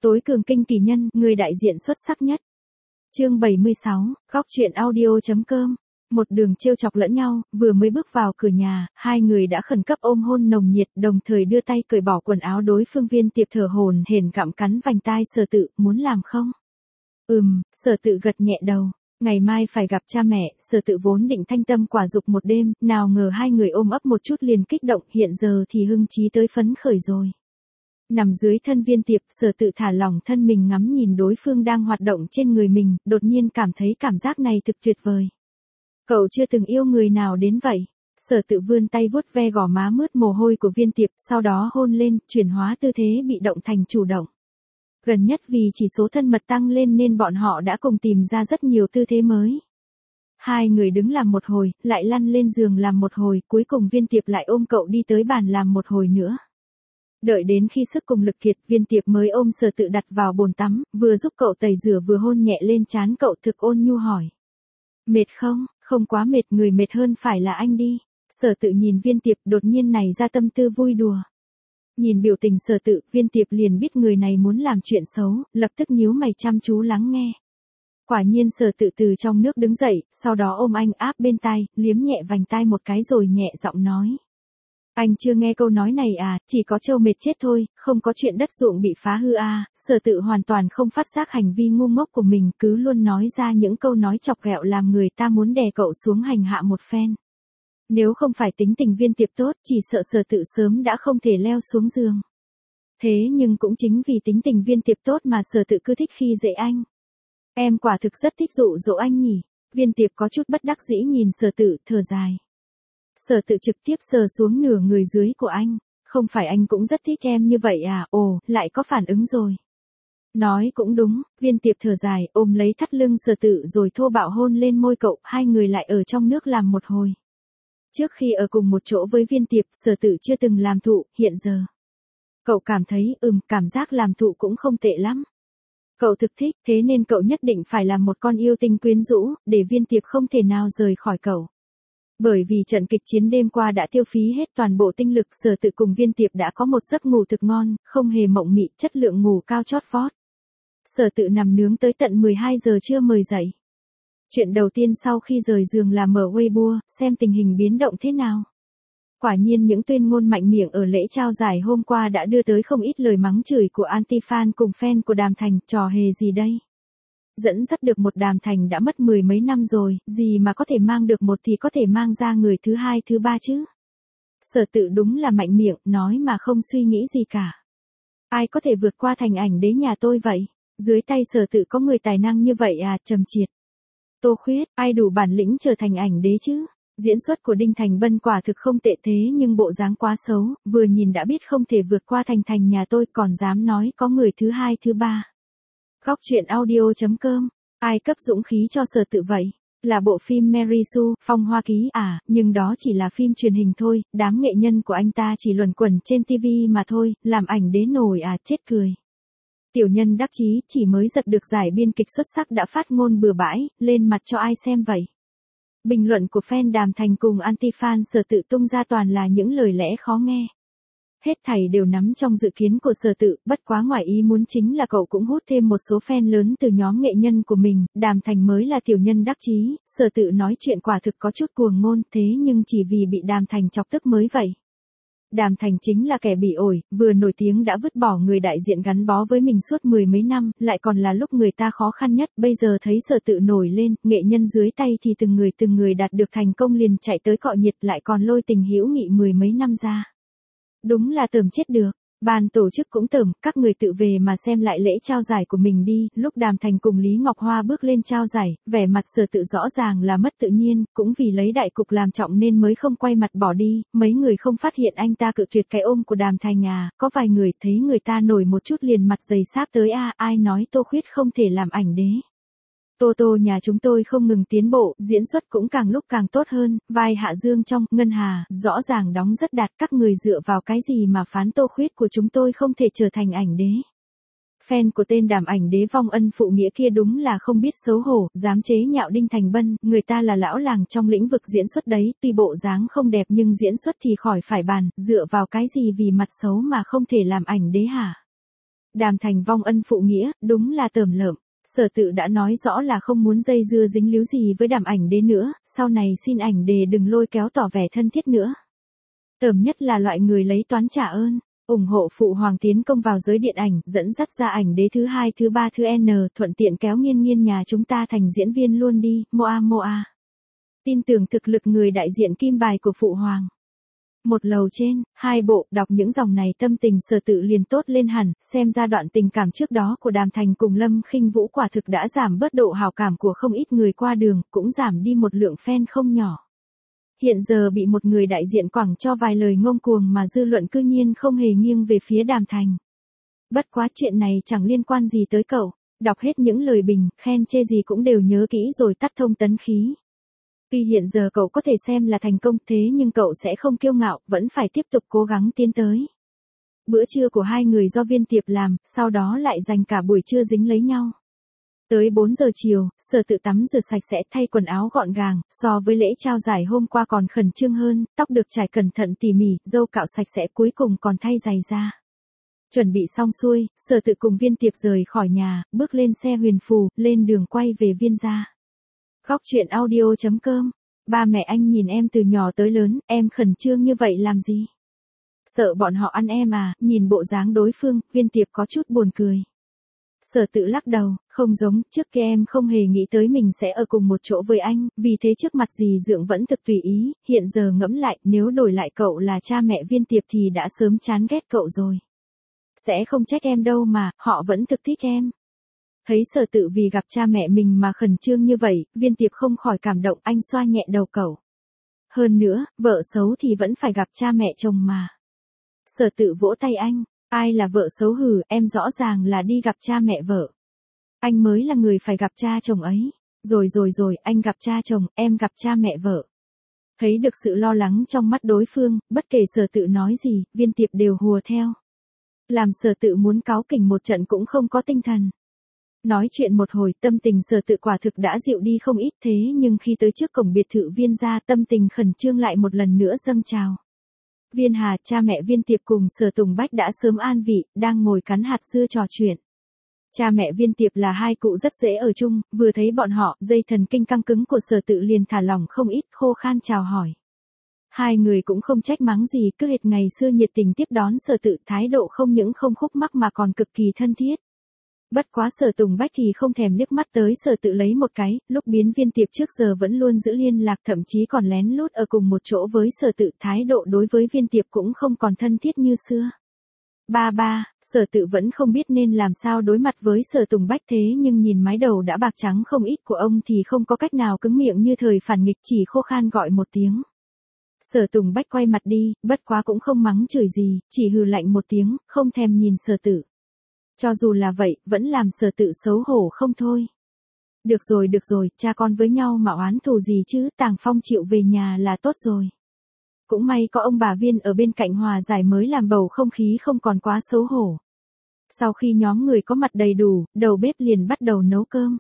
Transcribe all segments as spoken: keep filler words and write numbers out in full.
Tối cường kinh kỳ nhân, người đại diện xuất sắc nhất. Chương bảy mươi sáu, góc truyện audio.com. Một đường trêu chọc lẫn nhau, vừa mới bước vào cửa nhà, hai người đã khẩn cấp ôm hôn nồng nhiệt, đồng thời đưa tay cởi bỏ quần áo đối phương. Viên Tiệp thở hổn hển gặm cắn vành tai Sở Tự, muốn làm không? Ừm, Sở Tự gật nhẹ đầu. Ngày mai phải gặp cha mẹ, Sở Tự vốn định thanh tâm quả dục một đêm, nào ngờ hai người ôm ấp một chút liền kích động, hiện giờ thì hưng chí tới phấn khởi rồi. Nằm dưới thân Viên Tiệp, Sở Tự thả lỏng thân mình ngắm nhìn đối phương đang hoạt động trên người mình, đột nhiên cảm thấy cảm giác này thực tuyệt vời. Cậu chưa từng yêu người nào đến vậy. Sở Tự vươn tay vuốt ve gò má mướt mồ hôi của Viên Tiệp, sau đó hôn lên, chuyển hóa tư thế bị động thành chủ động. Gần nhất vì chỉ số thân mật tăng lên nên bọn họ đã cùng tìm ra rất nhiều tư thế mới. Hai người đứng làm một hồi, lại lăn lên giường làm một hồi, cuối cùng Viên Tiệp lại ôm cậu đi tới bàn làm một hồi nữa. Đợi đến khi sức cùng lực kiệt, Viên Tiệp mới ôm Sở Tự đặt vào bồn tắm, vừa giúp cậu tẩy rửa vừa hôn nhẹ lên trán cậu, thực ôn nhu hỏi. Mệt không? Không quá mệt, người mệt hơn phải là anh đi. Sở Tự nhìn Viên Tiệp, đột nhiên nảy ra tâm tư vui đùa. Nhìn biểu tình Sở Tự, Viên Tiệp liền biết người này muốn làm chuyện xấu, lập tức nhíu mày chăm chú lắng nghe. Quả nhiên Sở Tự từ trong nước đứng dậy, sau đó ôm anh áp bên tai, liếm nhẹ vành tai một cái rồi nhẹ giọng nói. Anh chưa nghe câu nói này à, chỉ có trâu mệt chết thôi, không có chuyện đất ruộng bị phá hư à. Sở Tự hoàn toàn không phát giác hành vi ngu ngốc của mình, cứ luôn nói ra những câu nói chọc ghẹo làm người ta muốn đè cậu xuống hành hạ một phen. Nếu không phải tính tình Viên Tiệp tốt, chỉ sợ Sở Tự sớm đã không thể leo xuống giường. Thế nhưng cũng chính vì tính tình Viên Tiệp tốt mà Sở Tự cứ thích khi dễ anh. Em quả thực rất thích dụ dỗ anh nhỉ. Viên Tiệp có chút bất đắc dĩ nhìn Sở Tự, thở dài. Sở Tự trực tiếp sờ xuống nửa người dưới của anh. Không phải anh cũng rất thích em như vậy à, ồ, lại có phản ứng rồi. Nói cũng đúng, Viên Tiệp thở dài, ôm lấy thắt lưng Sở Tự rồi thô bạo hôn lên môi cậu, hai người lại ở trong nước làm một hồi. Trước khi ở cùng một chỗ với Viên Tiệp, Sở Tự chưa từng làm thụ, hiện giờ. Cậu cảm thấy, ừm, cảm giác làm thụ cũng không tệ lắm. Cậu thực thích, thế nên cậu nhất định phải làm một con yêu tinh quyến rũ, để Viên Tiệp không thể nào rời khỏi cậu. Bởi vì trận kịch chiến đêm qua đã tiêu phí hết toàn bộ tinh lực, Sở Tự cùng Viên Tiệp đã có một giấc ngủ thực ngon, không hề mộng mị, chất lượng ngủ cao chót vót. Sở Tự nằm nướng tới tận mười hai giờ trưa mới dậy. Chuyện đầu tiên sau khi rời giường là mở Weibo, xem tình hình biến động thế nào. Quả nhiên những tuyên ngôn mạnh miệng ở lễ trao giải hôm qua đã đưa tới không ít lời mắng chửi của anti-fan cùng fan của Đàm Thành, trò hề gì đây? Dẫn dắt được một Đàm Thành đã mất mười mấy năm rồi, gì mà có thể mang được một thì có thể mang ra người thứ hai thứ ba chứ. Sở Tự đúng là mạnh miệng, nói mà không suy nghĩ gì cả. Ai có thể vượt qua thành ảnh đế nhà tôi vậy? Dưới tay Sở Tự có người tài năng như vậy à, trầm triệt. Tô Khuyết, ai đủ bản lĩnh trở thành ảnh đế chứ? Diễn xuất của Đinh Thành Bân quả thực không tệ thế nhưng bộ dáng quá xấu, vừa nhìn đã biết không thể vượt qua thành thành nhà tôi còn dám nói có người thứ hai thứ ba. Góc truyện audio.com, ai cấp dũng khí cho Sở Tự vậy? Là bộ phim Mary Sue, Phong Hoa Ký à, nhưng đó chỉ là phim truyền hình thôi, đám nghệ nhân của anh ta chỉ luẩn quẩn trên ti vi mà thôi, làm ảnh đế nổi à, chết cười. Tiểu nhân đắc chí chỉ mới giật được giải biên kịch xuất sắc đã phát ngôn bừa bãi, lên mặt cho ai xem vậy. Bình luận của fan Đàm Thành cùng anti-fan Sở Tự tung ra toàn là những lời lẽ khó nghe. Hết thảy đều nắm trong dự kiến của Sở Tự, bất quá ngoài ý muốn chính là cậu cũng hút thêm một số fan lớn từ nhóm nghệ nhân của mình, Đàm Thành mới là tiểu nhân đắc chí, Sở Tự nói chuyện quả thực có chút cuồng ngôn, thế nhưng chỉ vì bị Đàm Thành chọc tức mới vậy. Đàm Thành chính là kẻ bị ổi, vừa nổi tiếng đã vứt bỏ người đại diện gắn bó với mình suốt mười mấy năm, lại còn là lúc người ta khó khăn nhất, bây giờ thấy Sở Tự nổi lên, nghệ nhân dưới tay thì từng người từng người đạt được thành công liền chạy tới cọ nhiệt lại còn lôi tình hữu nghị mười mấy năm ra. Đúng là tởm chết được. Ban tổ chức cũng tởm, các người tự về mà xem lại lễ trao giải của mình đi, lúc Đàm Thành cùng Lý Ngọc Hoa bước lên trao giải, vẻ mặt Sở Tự rõ ràng là mất tự nhiên, cũng vì lấy đại cục làm trọng nên mới không quay mặt bỏ đi, mấy người không phát hiện anh ta cự tuyệt cái ôm của Đàm Thành à, có vài người thấy người ta nổi một chút liền mặt dày sáp tới a, à, ai nói Tô Khuyết không thể làm ảnh đế. Tô Tô nhà chúng tôi không ngừng tiến bộ, diễn xuất cũng càng lúc càng tốt hơn, vai Hạ Dương trong Ngân Hà, rõ ràng đóng rất đạt, các người dựa vào cái gì mà phán Tô Khuyết của chúng tôi không thể trở thành ảnh đế. Fan của tên Đàm ảnh đế vong ân phụ nghĩa kia đúng là không biết xấu hổ, dám chế nhạo Đinh Thành Bân, người ta là lão làng trong lĩnh vực diễn xuất đấy, tuy bộ dáng không đẹp nhưng diễn xuất thì khỏi phải bàn, dựa vào cái gì vì mặt xấu mà không thể làm ảnh đế hả? Đàm Thành vong ân phụ nghĩa, đúng là tởm lợm. Sở Tự đã nói rõ là không muốn dây dưa dính líu gì với Đàm Ảnh Đế nữa, sau này xin ảnh đề đừng lôi kéo tỏ vẻ thân thiết nữa. Tởm nhất là loại người lấy toán trả ơn, ủng hộ phụ hoàng tiến công vào giới điện ảnh, dẫn dắt ra ảnh đế thứ hai thứ ba thứ N, thuận tiện kéo Nghiên Nghiên nhà chúng ta thành diễn viên luôn đi, moa moa. Tin tưởng thực lực người đại diện kim bài của phụ hoàng. Một lầu trên, hai bộ, đọc những dòng này tâm tình Sở Tự liền tốt lên hẳn, xem ra đoạn tình cảm trước đó của Đàm Thành cùng Lâm Khinh Vũ quả thực đã giảm bớt độ hào cảm của không ít người qua đường, cũng giảm đi một lượng fan không nhỏ. Hiện giờ bị một người đại diện quẳng cho vài lời ngông cuồng mà dư luận cư nhiên không hề nghiêng về phía Đàm Thành. Bất quá chuyện này chẳng liên quan gì tới cậu, đọc hết những lời bình, khen chê gì cũng đều nhớ kỹ rồi tắt thông tấn khí. Tuy hiện giờ cậu có thể xem là thành công thế nhưng cậu sẽ không kiêu ngạo, vẫn phải tiếp tục cố gắng tiến tới. Bữa trưa của hai người do Viên Tiệp làm, sau đó lại dành cả buổi trưa dính lấy nhau. Tới bốn giờ chiều, Sở Tự tắm rửa sạch sẽ thay quần áo gọn gàng, so với lễ trao giải hôm qua còn khẩn trương hơn, tóc được trải cẩn thận tỉ mỉ, râu cạo sạch sẽ cuối cùng còn thay giày da. Chuẩn bị xong xuôi, Sở Tự cùng Viên Tiệp rời khỏi nhà, bước lên xe huyền phù, lên đường quay về Viên gia. Góc truyện audio chấm com. Ba mẹ anh nhìn em từ nhỏ tới lớn, em khẩn trương như vậy làm gì? Sợ bọn họ ăn em à, nhìn bộ dáng đối phương, Viên Tiệp có chút buồn cười. Sở Tự lắc đầu, không giống, trước kia em không hề nghĩ tới mình sẽ ở cùng một chỗ với anh, vì thế trước mặt dì Dượng vẫn thực tùy ý, hiện giờ ngẫm lại, nếu đổi lại cậu là cha mẹ Viên Tiệp thì đã sớm chán ghét cậu rồi. Sẽ không trách em đâu mà, họ vẫn thực thích em. Thấy Sở Tự vì gặp cha mẹ mình mà khẩn trương như vậy, Viên Tiệp không khỏi cảm động, anh xoa nhẹ đầu cậu. Hơn nữa, vợ xấu thì vẫn phải gặp cha mẹ chồng mà. Sở Tự vỗ tay anh, ai là vợ xấu hử, em rõ ràng là đi gặp cha mẹ vợ. Anh mới là người phải gặp cha chồng ấy. Rồi rồi rồi, anh gặp cha chồng, em gặp cha mẹ vợ. Thấy được sự lo lắng trong mắt đối phương, bất kể Sở Tự nói gì, Viên Tiệp đều hùa theo. Làm Sở Tự muốn cáu kỉnh một trận cũng không có tinh thần. Nói chuyện một hồi, tâm tình Sở Tự quả thực đã dịu đi không ít, thế nhưng khi tới trước cổng biệt thự Viên gia, tâm tình khẩn trương lại một lần nữa dâng trào. Viên Hà, cha mẹ Viên Tiệp cùng Sở Tùng Bách đã sớm an vị, đang ngồi cắn hạt dưa trò chuyện. Cha mẹ Viên Tiệp là hai cụ rất dễ ở chung, vừa thấy bọn họ, dây thần kinh căng cứng của Sở Tự liền thả lỏng không ít, khô khan chào hỏi. Hai người cũng không trách mắng gì, cứ hệt ngày xưa nhiệt tình tiếp đón Sở Tự, thái độ không những không khúc mắc mà còn cực kỳ thân thiết. Bất quá Sở Tùng Bách thì không thèm liếc mắt tới Sở Tự lấy một cái, lúc biến Viên Tiệp trước giờ vẫn luôn giữ liên lạc, thậm chí còn lén lút ở cùng một chỗ với Sở Tự, thái độ đối với Viên Tiệp cũng không còn thân thiết như xưa. Ba ba, Sở Tự vẫn không biết nên làm sao đối mặt với Sở Tùng Bách thế nhưng nhìn mái đầu đã bạc trắng không ít của ông thì không có cách nào cứng miệng như thời phản nghịch, chỉ khô khan gọi một tiếng. Sở Tùng Bách quay mặt đi, bất quá cũng không mắng chửi gì, chỉ hừ lạnh một tiếng, không thèm nhìn Sở Tự. Cho dù là vậy, vẫn làm Sở Tự xấu hổ không thôi. Được rồi được rồi, cha con với nhau mà oán thù gì chứ, Tàng Phong chịu về nhà là tốt rồi. Cũng may có ông bà Viên ở bên cạnh hòa giải mới làm bầu không khí không còn quá xấu hổ. Sau khi nhóm người có mặt đầy đủ, đầu bếp liền bắt đầu nấu cơm.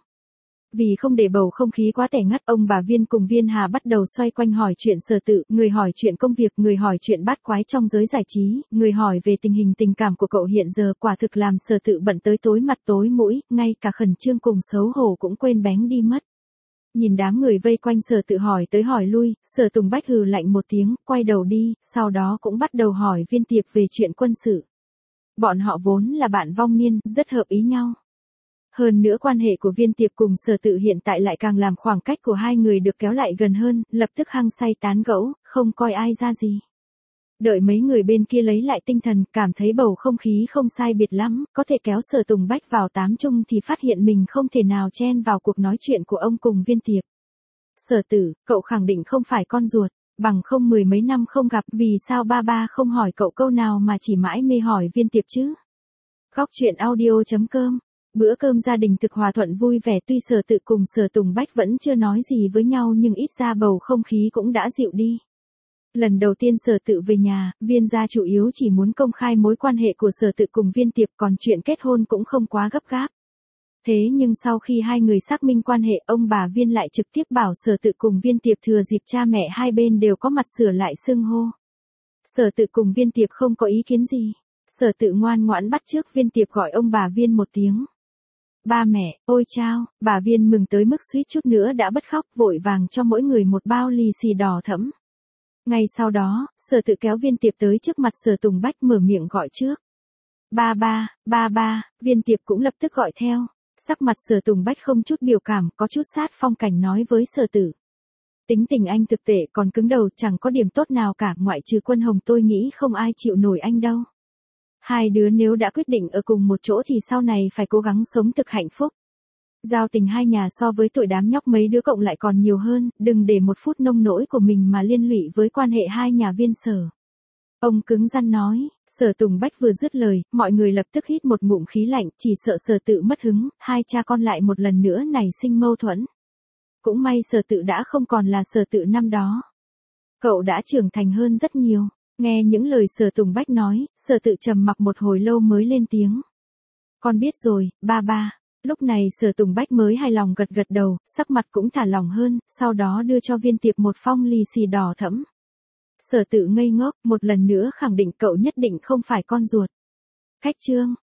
Vì không để bầu không khí quá tẻ ngắt, ông bà Viên cùng Viên Hà bắt đầu xoay quanh hỏi chuyện Sở Tự, người hỏi chuyện công việc, người hỏi chuyện bát quái trong giới giải trí, người hỏi về tình hình tình cảm của cậu hiện giờ, quả thực làm Sở Tự bận tới tối mặt tối mũi, ngay cả khẩn trương cùng xấu hổ cũng quên bén đi mất. Nhìn đám người vây quanh Sở Tự hỏi tới hỏi lui, Sở Tùng Bách hừ lạnh một tiếng, quay đầu đi, sau đó cũng bắt đầu hỏi Viên Tiệp về chuyện quân sự. Bọn họ vốn là bạn vong niên, rất hợp ý nhau. Hơn nữa quan hệ của Viên Tiệp cùng Sở Tự hiện tại lại càng làm khoảng cách của hai người được kéo lại gần hơn, lập tức hăng say tán gẫu, không coi ai ra gì. Đợi mấy người bên kia lấy lại tinh thần, cảm thấy bầu không khí không sai biệt lắm, có thể kéo Sở Tùng Bách vào tám chung thì phát hiện mình không thể nào chen vào cuộc nói chuyện của ông cùng Viên Tiệp. Sở Tự, cậu khẳng định không phải con ruột, bằng không mười mấy năm không gặp, vì sao ba ba không hỏi cậu câu nào mà chỉ mãi mê hỏi Viên Tiệp chứ? Góc truyện audio chấm com. Bữa cơm gia đình thực hòa thuận vui vẻ, tuy Sở Tự cùng Sở Tùng Bách vẫn chưa nói gì với nhau nhưng ít ra bầu không khí cũng đã dịu đi. Lần đầu tiên Sở Tự về nhà, Viên gia chủ yếu chỉ muốn công khai mối quan hệ của Sở Tự cùng Viên Tiệp, còn chuyện kết hôn cũng không quá gấp gáp. Thế nhưng sau khi hai người xác minh quan hệ, ông bà Viên lại trực tiếp bảo Sở Tự cùng Viên Tiệp thừa dịp cha mẹ hai bên đều có mặt sửa lại xưng hô. Sở Tự cùng Viên Tiệp không có ý kiến gì. Sở Tự ngoan ngoãn bắt chước Viên Tiệp gọi ông bà Viên một tiếng. Ba mẹ, ôi chao, bà Viên mừng tới mức suýt chút nữa đã bật khóc, vội vàng cho mỗi người một bao lì xì đỏ thẫm. Ngay sau đó, Sở Tự kéo Viên Tiệp tới trước mặt Sở Tùng Bách mở miệng gọi trước. Ba ba, ba ba, Viên Tiệp cũng lập tức gọi theo. Sắc mặt Sở Tùng Bách không chút biểu cảm, có chút sát phong cảnh nói với Sở Tự. Tính tình anh thực tệ còn cứng đầu, chẳng có điểm tốt nào cả, ngoại trừ Quân Hồng tôi nghĩ không ai chịu nổi anh đâu. Hai đứa nếu đã quyết định ở cùng một chỗ thì sau này phải cố gắng sống thực hạnh phúc. Giao tình hai nhà so với tuổi đám nhóc mấy đứa cộng lại còn nhiều hơn, đừng để một phút nông nỗi của mình mà liên lụy với quan hệ hai nhà Viên Sở. Ông cứng rắn nói. Sở Tùng Bách vừa dứt lời, mọi người lập tức hít một ngụm khí lạnh, chỉ sợ Sở Tự mất hứng, hai cha con lại một lần nữa nảy sinh mâu thuẫn. Cũng may Sở Tự đã không còn là Sở Tự năm đó. Cậu đã trưởng thành hơn rất nhiều. Nghe những lời Sở Tùng Bách nói, Sở Tự trầm mặc một hồi lâu mới lên tiếng. Con biết rồi, ba ba. Lúc này Sở Tùng Bách mới hài lòng gật gật đầu, sắc mặt cũng thả lỏng hơn, sau đó đưa cho Viên Tiệp một phong lì xì đỏ thẫm. Sở Tự ngây ngốc, một lần nữa khẳng định cậu nhất định không phải con ruột. Cách chương